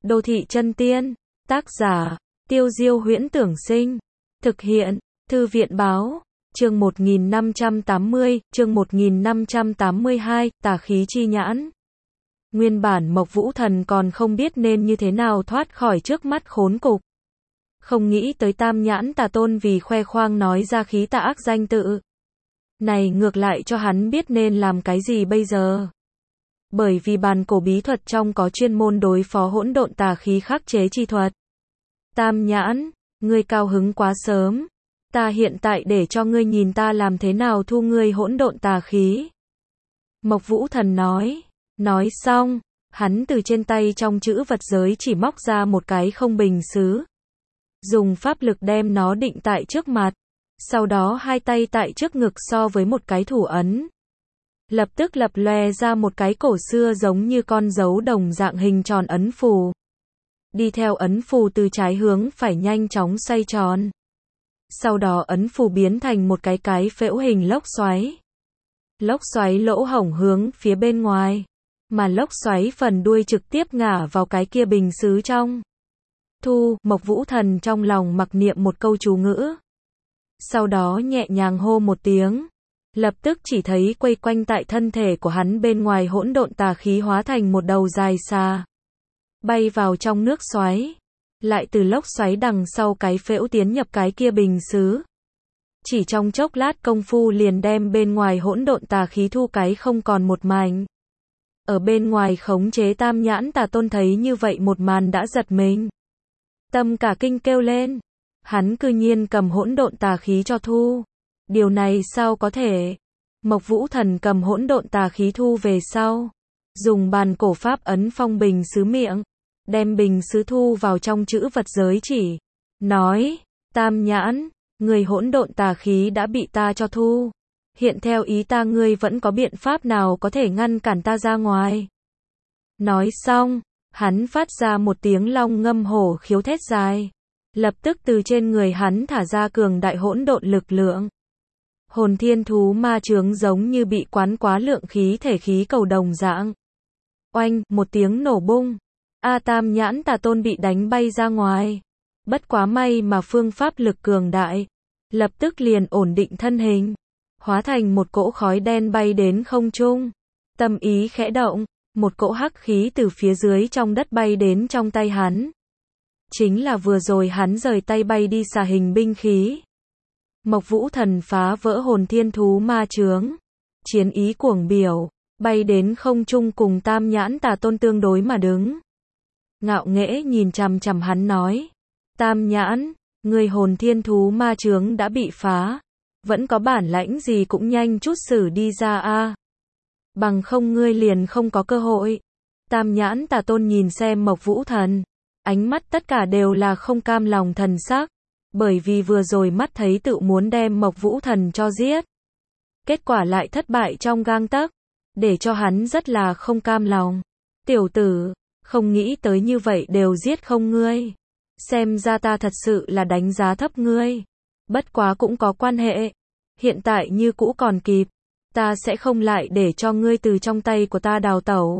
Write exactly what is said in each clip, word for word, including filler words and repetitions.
Đô thị chân tiên. Tác giả, Tiêu Diêu Huyễn Tưởng Sinh. Thực hiện, Thư viện Báo. Chương một nghìn năm trăm tám mươi, chương một nghìn năm trăm tám mươi hai, tà khí chi nhãn. Nguyên bản Mộc Vũ Thần còn không biết nên như thế nào thoát khỏi trước mắt khốn cục. Không nghĩ tới Tam Nhãn Tà Tôn vì khoe khoang nói ra khí tà ác danh tự này ngược lại cho hắn biết nên làm cái gì bây giờ. Bởi vì bàn cổ bí thuật trong có chuyên môn đối phó hỗn độn tà khí khắc chế chi thuật. Tam Nhãn, ngươi cao hứng quá sớm. Ta hiện tại để cho ngươi nhìn ta làm thế nào thu ngươi hỗn độn tà khí. Mộc Vũ Thần nói. Nói xong, hắn từ trên tay trong chữ vật giới chỉ móc ra một cái không bình sứ. Dùng pháp lực đem nó định tại trước mặt. Sau đó hai tay tại trước ngực so với một cái thủ ấn. Lập tức lập lòe ra một cái cổ xưa giống như con dấu đồng dạng hình tròn ấn phù. Đi theo ấn phù từ trái hướng phải nhanh chóng xoay tròn. Sau đó ấn phù biến thành một cái cái phễu hình lốc xoáy. Lốc xoáy lỗ hổng hướng phía bên ngoài. Mà lốc xoáy phần đuôi trực tiếp ngả vào cái kia bình sứ trong. Thu, Mộc Vũ Thần trong lòng mặc niệm một câu chú ngữ. Sau đó nhẹ nhàng hô một tiếng. Lập tức chỉ thấy quay quanh tại thân thể của hắn bên ngoài hỗn độn tà khí hóa thành một đầu dài xà. Bay vào trong nước xoáy. Lại từ lốc xoáy đằng sau cái phễu tiến nhập cái kia bình sứ. Chỉ trong chốc lát công phu liền đem bên ngoài hỗn độn tà khí thu cái không còn một mảnh. Ở bên ngoài khống chế Tam Nhãn Tà Tôn thấy như vậy một màn đã giật mình. Tâm cả kinh kêu lên. Hắn cư nhiên cầm hỗn độn tà khí cho thu. Điều này sao có thể? Mộc Vũ Thần cầm hỗn độn tà khí thu về sau. Dùng bàn cổ pháp ấn phong bình sứ miệng. Đem bình sứ thu vào trong chữ vật giới chỉ. Nói, Tam Nhãn, người hỗn độn tà khí đã bị ta cho thu. Hiện theo ý ta ngươi vẫn có biện pháp nào có thể ngăn cản ta ra ngoài. Nói xong, hắn phát ra một tiếng long ngâm hổ khiếu thét dài. Lập tức từ trên người hắn thả ra cường đại hỗn độn lực lượng. Hồn thiên thú ma chướng giống như bị quán quá lượng khí thể khí cầu đồng dạng. Oanh, một tiếng nổ bung. A Tam Nhãn Tà Tôn bị đánh bay ra ngoài. Bất quá may mà phương pháp lực cường đại. Lập tức liền ổn định thân hình. Hóa thành một cỗ khói đen bay đến không trung. Tâm ý khẽ động. Một cỗ hắc khí từ phía dưới trong đất bay đến trong tay hắn. Chính là vừa rồi hắn rời tay bay đi xà hình binh khí. Mộc Vũ Thần phá vỡ hồn thiên thú ma chướng. Chiến ý cuồng biểu. Bay đến không trung cùng Tam Nhãn Tà Tôn tương đối mà đứng. Ngạo nghễ nhìn chằm chằm hắn nói. Tam Nhãn, người hồn thiên thú ma chướng đã bị phá. Vẫn có bản lãnh gì cũng nhanh chút xử đi ra a. Bằng không ngươi liền không có cơ hội. Tam Nhãn Tà Tôn nhìn xem Mộc Vũ Thần. Ánh mắt tất cả đều là không cam lòng thần sắc. Bởi vì vừa rồi mắt thấy tự muốn đem Mộc Vũ Thần cho giết. Kết quả lại thất bại trong gang tấc. Để cho hắn rất là không cam lòng. Tiểu tử, không nghĩ tới như vậy đều giết không ngươi. Xem ra ta thật sự là đánh giá thấp ngươi. Bất quá cũng có quan hệ. Hiện tại như cũ còn kịp. Ta sẽ không lại để cho ngươi từ trong tay của ta đào tẩu.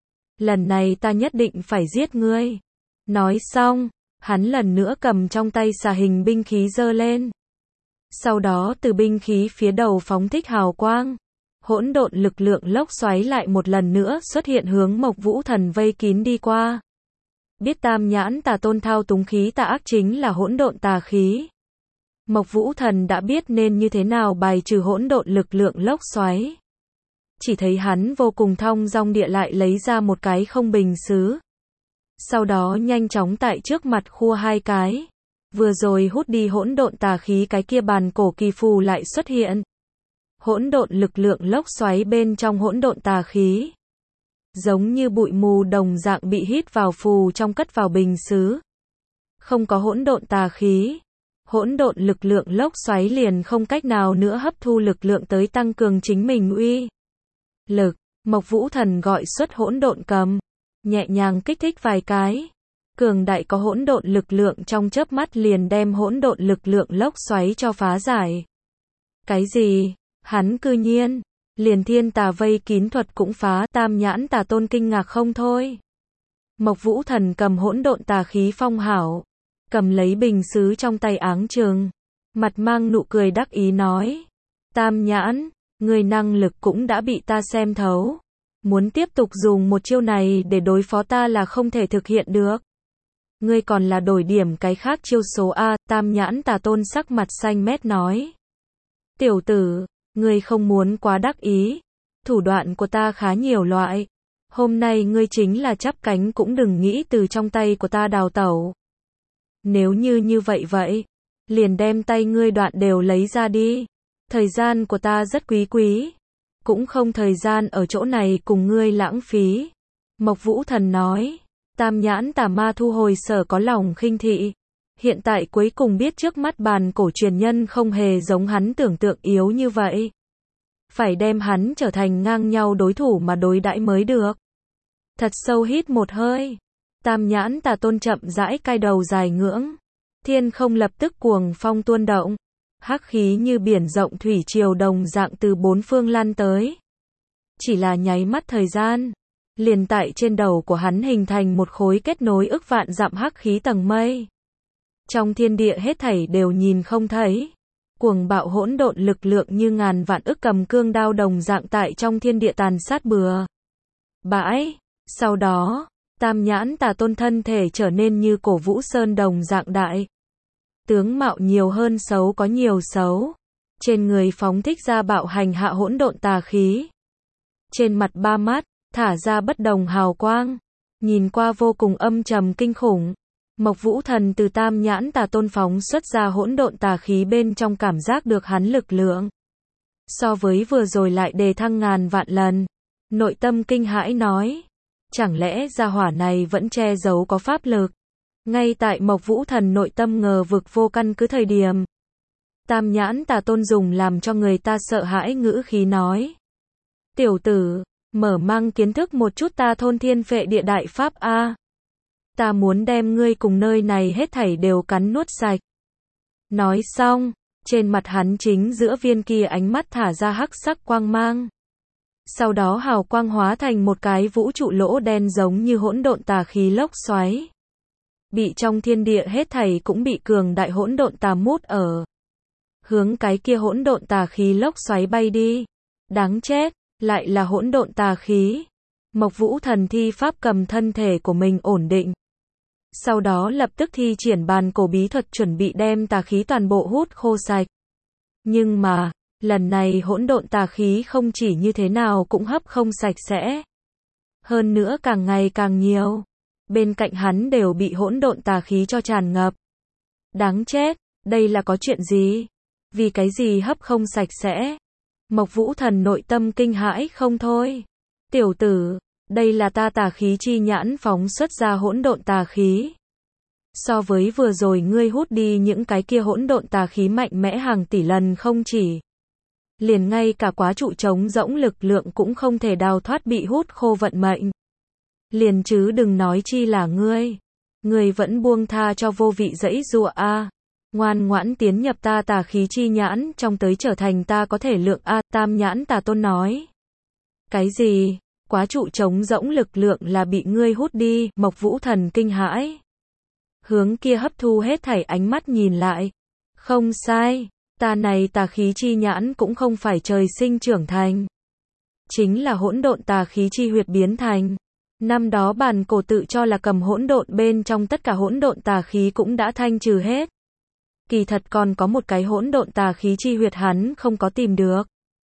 Lần này ta nhất định phải giết ngươi. Nói xong, hắn lần nữa cầm trong tay xà hình binh khí giơ lên. Sau đó từ binh khí phía đầu phóng thích hào quang. Hỗn độn lực lượng lốc xoáy lại một lần nữa xuất hiện hướng Mộc Vũ Thần vây kín đi qua. Biết Tam Nhãn Tà Tôn thao túng khí tà ác chính là hỗn độn tà khí. Mộc Vũ Thần đã biết nên như thế nào bài trừ hỗn độn lực lượng lốc xoáy. Chỉ thấy hắn vô cùng thong dong địa lại lấy ra một cái không bình sứ. Sau đó nhanh chóng tại trước mặt khua hai cái. Vừa rồi hút đi hỗn độn tà khí cái kia bàn cổ kỳ phù lại xuất hiện. Hỗn độn lực lượng lốc xoáy bên trong hỗn độn tà khí. Giống như bụi mù đồng dạng bị hít vào phù trong cất vào bình sứ. Không có hỗn độn tà khí. Hỗn độn lực lượng lốc xoáy liền không cách nào nữa hấp thu lực lượng tới tăng cường chính mình uy lực. Mộc Vũ Thần gọi xuất hỗn độn cầm. Nhẹ nhàng kích thích vài cái. Cường đại có hỗn độn lực lượng trong chớp mắt liền đem hỗn độn lực lượng lốc xoáy cho phá giải. Cái gì? Hắn cư nhiên, liền thiên tà vây kín thuật cũng phá. Tam Nhãn Tà Tôn kinh ngạc không thôi. Mộc Vũ Thần cầm hỗn độn tà khí phong hảo, cầm lấy bình sứ trong tay áng chừng, mặt mang nụ cười đắc ý nói, Tam Nhãn, ngươi năng lực cũng đã bị ta xem thấu, muốn tiếp tục dùng một chiêu này để đối phó ta là không thể thực hiện được. Ngươi còn là đổi điểm cái khác chiêu số a. Tam Nhãn Tà Tôn sắc mặt xanh mét nói, tiểu tử, ngươi không muốn quá đắc ý, thủ đoạn của ta khá nhiều loại, hôm nay ngươi chính là chắp cánh cũng đừng nghĩ từ trong tay của ta đào tẩu. Nếu như như vậy vậy, liền đem tay ngươi đoạn đều lấy ra đi, thời gian của ta rất quý quý, cũng không thời gian ở chỗ này cùng ngươi lãng phí. Mộc Vũ Thần nói, Tam Nhãn Tà Ma thu hồi sở có lòng khinh thị, hiện tại cuối cùng biết trước mắt bàn cổ truyền nhân không hề giống hắn tưởng tượng yếu như vậy. Phải đem hắn trở thành ngang nhau đối thủ mà đối đãi mới được. Thật sâu hít một hơi, Tam Nhãn Tà Tôn chậm rãi cai đầu dài ngưỡng, thiên không lập tức cuồng phong tuôn động, hắc khí như biển rộng thủy triều đồng dạng từ bốn phương lan tới. Chỉ là nháy mắt thời gian, liền tại trên đầu của hắn hình thành một khối kết nối ức vạn dặm hắc khí tầng mây. Trong thiên địa hết thảy đều nhìn không thấy, cuồng bạo hỗn độn lực lượng như ngàn vạn ức cầm cương đao đồng dạng tại trong thiên địa tàn sát bừa bãi. Sau đó, Tam Nhãn Tà Tôn thân thể trở nên như cổ Vũ Sơn đồng dạng đại. Tướng mạo nhiều hơn xấu có nhiều xấu. Trên người phóng thích ra bạo hành hạ hỗn độn tà khí. Trên mặt ba mắt, thả ra bất đồng hào quang. Nhìn qua vô cùng âm trầm kinh khủng. Mộc Vũ Thần từ Tam Nhãn Tà Tôn phóng xuất ra hỗn độn tà khí bên trong cảm giác được hắn lực lượng. So với vừa rồi lại đề thăng ngàn vạn lần. Nội tâm kinh hãi nói. Chẳng lẽ gia hỏa này vẫn che giấu có pháp lực? Ngay tại Mộc Vũ Thần nội tâm ngờ vực vô căn cứ thời điểm. Tam Nhãn Tà Tôn dùng làm cho người ta sợ hãi ngữ khí nói. Tiểu tử, mở mang kiến thức một chút ta thôn thiên phệ địa đại pháp a. Ta muốn đem ngươi cùng nơi này hết thảy đều cắn nuốt sạch. Nói xong, trên mặt hắn chính giữa viên kia ánh mắt thả ra hắc sắc quang mang. Sau đó hào quang hóa thành một cái vũ trụ lỗ đen giống như hỗn độn tà khí lốc xoáy. Bị trong thiên địa hết thảy cũng bị cường đại hỗn độn tà mút ở. Hướng cái kia hỗn độn tà khí lốc xoáy bay đi. Đáng chết, lại là hỗn độn tà khí. Mộc Vũ Thần thi pháp cầm thân thể của mình ổn định. Sau đó lập tức thi triển bàn cổ bí thuật chuẩn bị đem tà khí toàn bộ hút khô sạch. Nhưng mà, lần này hỗn độn tà khí không chỉ như thế nào cũng hấp không sạch sẽ. Hơn nữa càng ngày càng nhiều. Bên cạnh hắn đều bị hỗn độn tà khí cho tràn ngập. Đáng chết, đây là có chuyện gì? Vì cái gì hấp không sạch sẽ? Mộc Vũ Thần nội tâm kinh hãi không thôi. Tiểu tử, đây là ta tà khí chi nhãn phóng xuất ra hỗn độn tà khí. So với vừa rồi ngươi hút đi những cái kia hỗn độn tà khí mạnh mẽ hàng tỷ lần không chỉ. Liền ngay cả quá trụ trống rỗng lực lượng cũng không thể đào thoát bị hút khô vận mệnh. Liền chứ đừng nói chi là ngươi. Ngươi vẫn buông tha cho vô vị dãy dụa a. Ngoan ngoãn tiến nhập ta tà khí chi nhãn trong tới trở thành ta có thể lượng a. Tam Nhãn Tà Tôn nói. Cái gì? Quá trụ trống rỗng lực lượng là bị ngươi hút đi. Mộc Vũ Thần kinh hãi. Hướng kia hấp thu hết thảy ánh mắt nhìn lại. Không sai. Ta này tà khí chi nhãn cũng không phải trời sinh trưởng thành. Chính là hỗn độn tà khí chi huyệt biến thành. Năm đó bàn cổ tự cho là cầm hỗn độn bên trong tất cả hỗn độn tà khí cũng đã thanh trừ hết. Kỳ thật còn có một cái hỗn độn tà khí chi huyệt hắn không có tìm được.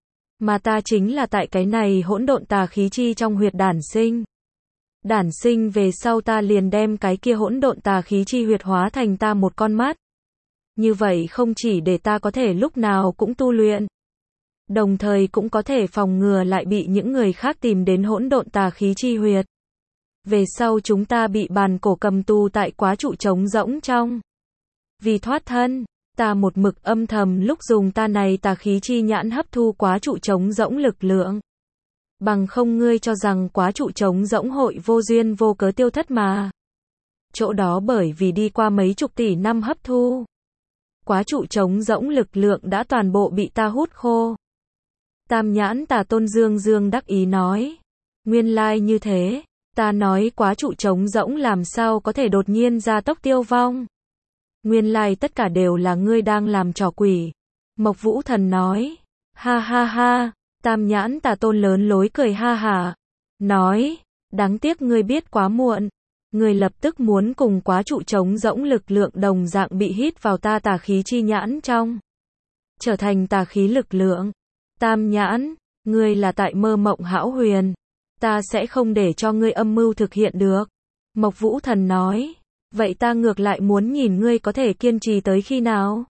Mà ta chính là tại cái này hỗn độn tà khí chi trong huyệt đản sinh. Đản sinh về sau ta liền đem cái kia hỗn độn tà khí chi huyệt hóa thành ta một con mắt. Như vậy không chỉ để ta có thể lúc nào cũng tu luyện, đồng thời cũng có thể phòng ngừa lại bị những người khác tìm đến hỗn độn tà khí chi huyệt. Về sau chúng ta bị bàn cổ cầm tù tại quá trụ trống rỗng trong. Vì thoát thân, ta một mực âm thầm lúc dùng ta này tà khí chi nhãn hấp thu quá trụ trống rỗng lực lượng. Bằng không ngươi cho rằng quá trụ trống rỗng hội vô duyên vô cớ tiêu thất mà. Chỗ đó bởi vì đi qua mấy chục tỷ năm hấp thu. Quá trụ trống rỗng lực lượng đã toàn bộ bị ta hút khô. Tam Nhãn Tà Tôn dương dương đắc ý nói. Nguyên lai như thế. Ta nói quá trụ trống rỗng làm sao có thể đột nhiên ra tốc tiêu vong. Nguyên lai tất cả đều là ngươi đang làm trò quỷ. Mộc Vũ Thần nói. Ha ha ha, Tam Nhãn Tà Tôn lớn lối cười ha hả. Nói, đáng tiếc ngươi biết quá muộn. Ngươi lập tức muốn cùng quá trụ trống rỗng lực lượng đồng dạng bị hít vào ta tà khí chi nhãn trong. Trở thành tà khí lực lượng. Tam Nhãn, ngươi là tại mơ mộng hão huyền. Ta sẽ không để cho ngươi âm mưu thực hiện được. Mộc Vũ Thần nói. Vậy ta ngược lại muốn nhìn ngươi có thể kiên trì tới khi nào.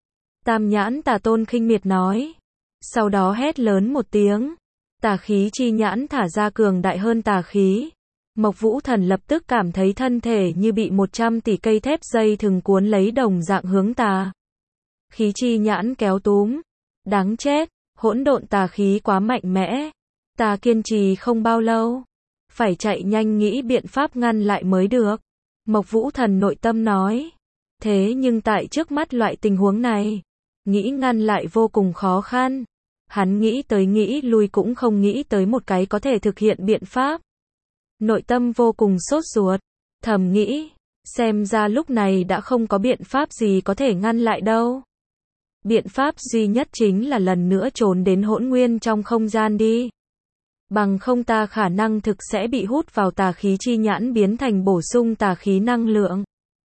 Tam Nhãn Tà Tôn khinh miệt nói. Sau đó hét lớn một tiếng. Tà khí chi nhãn thả ra cường đại hơn tà khí. Mộc Vũ Thần lập tức cảm thấy thân thể như bị một trăm tỷ cây thép dây thừng cuốn lấy đồng dạng hướng tà khí chi nhãn kéo túm. Đáng chết, hỗn độn tà khí quá mạnh mẽ. Ta kiên trì không bao lâu. Phải chạy nhanh nghĩ biện pháp ngăn lại mới được. Mộc Vũ Thần nội tâm nói. Thế nhưng tại trước mắt loại tình huống này, nghĩ ngăn lại vô cùng khó khăn. Hắn nghĩ tới nghĩ lui cũng không nghĩ tới một cái có thể thực hiện biện pháp. Nội tâm vô cùng sốt ruột, thầm nghĩ, xem ra lúc này đã không có biện pháp gì có thể ngăn lại đâu. Biện pháp duy nhất chính là lần nữa trốn đến hỗn nguyên trong không gian đi. Bằng không ta khả năng thực sẽ bị hút vào tà khí chi nhãn biến thành bổ sung tà khí năng lượng.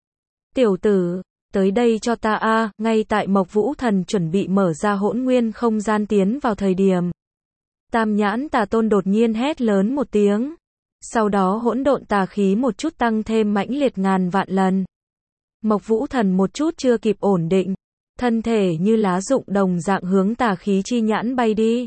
Tiểu tử, tới đây cho ta a, à, ngay tại Mộc Vũ Thần chuẩn bị mở ra hỗn nguyên không gian tiến vào thời điểm. Tam Nhãn Tà Tôn đột nhiên hét lớn một tiếng. Sau đó hỗn độn tà khí một chút tăng thêm mãnh liệt ngàn vạn lần. Mộc Vũ Thần một chút chưa kịp ổn định, thân thể như lá rụng đồng dạng hướng tà khí chi nhãn bay đi.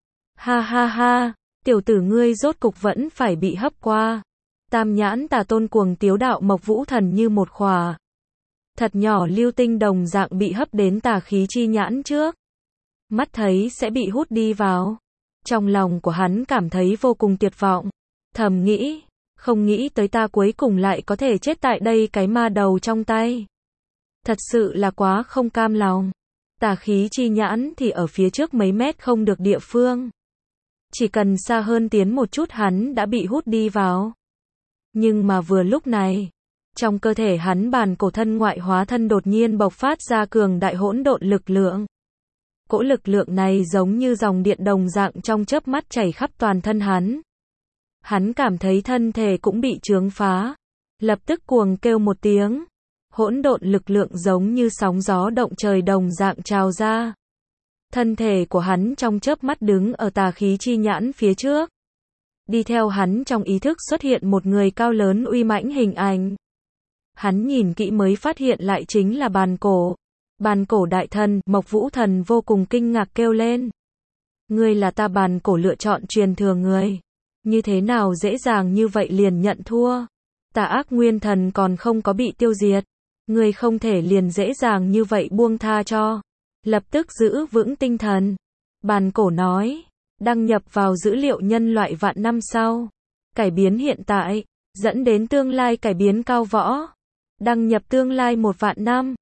Ha ha ha, tiểu tử ngươi rốt cục vẫn phải bị hấp qua. Tam Nhãn Tà Tôn cuồng tiếu đạo Mộc Vũ Thần như một khỏa thật nhỏ lưu tinh đồng dạng bị hấp đến tà khí chi nhãn trước. Mắt thấy sẽ bị hút đi vào. Trong lòng của hắn cảm thấy vô cùng tuyệt vọng. Thầm nghĩ, không nghĩ tới ta cuối cùng lại có thể chết tại đây cái ma đầu trong tay. Thật sự là quá không cam lòng. Tà khí chi nhãn thì ở phía trước mấy mét không được địa phương. Chỉ cần xa hơn tiến một chút hắn đã bị hút đi vào. Nhưng mà vừa lúc này, trong cơ thể hắn bàn cổ thân ngoại hóa thân đột nhiên bộc phát ra cường đại hỗn độn lực lượng. Cỗ lực lượng này giống như dòng điện đồng dạng trong chớp mắt chảy khắp toàn thân hắn. Hắn cảm thấy thân thể cũng bị chướng phá. Lập tức cuồng kêu một tiếng. Hỗn độn lực lượng giống như sóng gió động trời đồng dạng trào ra. Thân thể của hắn trong chớp mắt đứng ở tà khí chi nhãn phía trước. Đi theo hắn trong ý thức xuất hiện một người cao lớn uy mãnh hình ảnh. Hắn nhìn kỹ mới phát hiện lại chính là bàn cổ. Bàn cổ đại thần, Mộc Vũ Thần vô cùng kinh ngạc kêu lên. Ngươi là ta bàn cổ lựa chọn truyền thừa người. Như thế nào dễ dàng như vậy liền nhận thua. Tà ác nguyên thần còn không có bị tiêu diệt. Ngươi không thể liền dễ dàng như vậy buông tha cho. Lập tức giữ vững tinh thần. Bàn cổ nói. Đăng nhập vào dữ liệu nhân loại vạn năm sau. Cải biến hiện tại. Dẫn đến tương lai cải biến cao võ. Đăng nhập tương lai một vạn năm.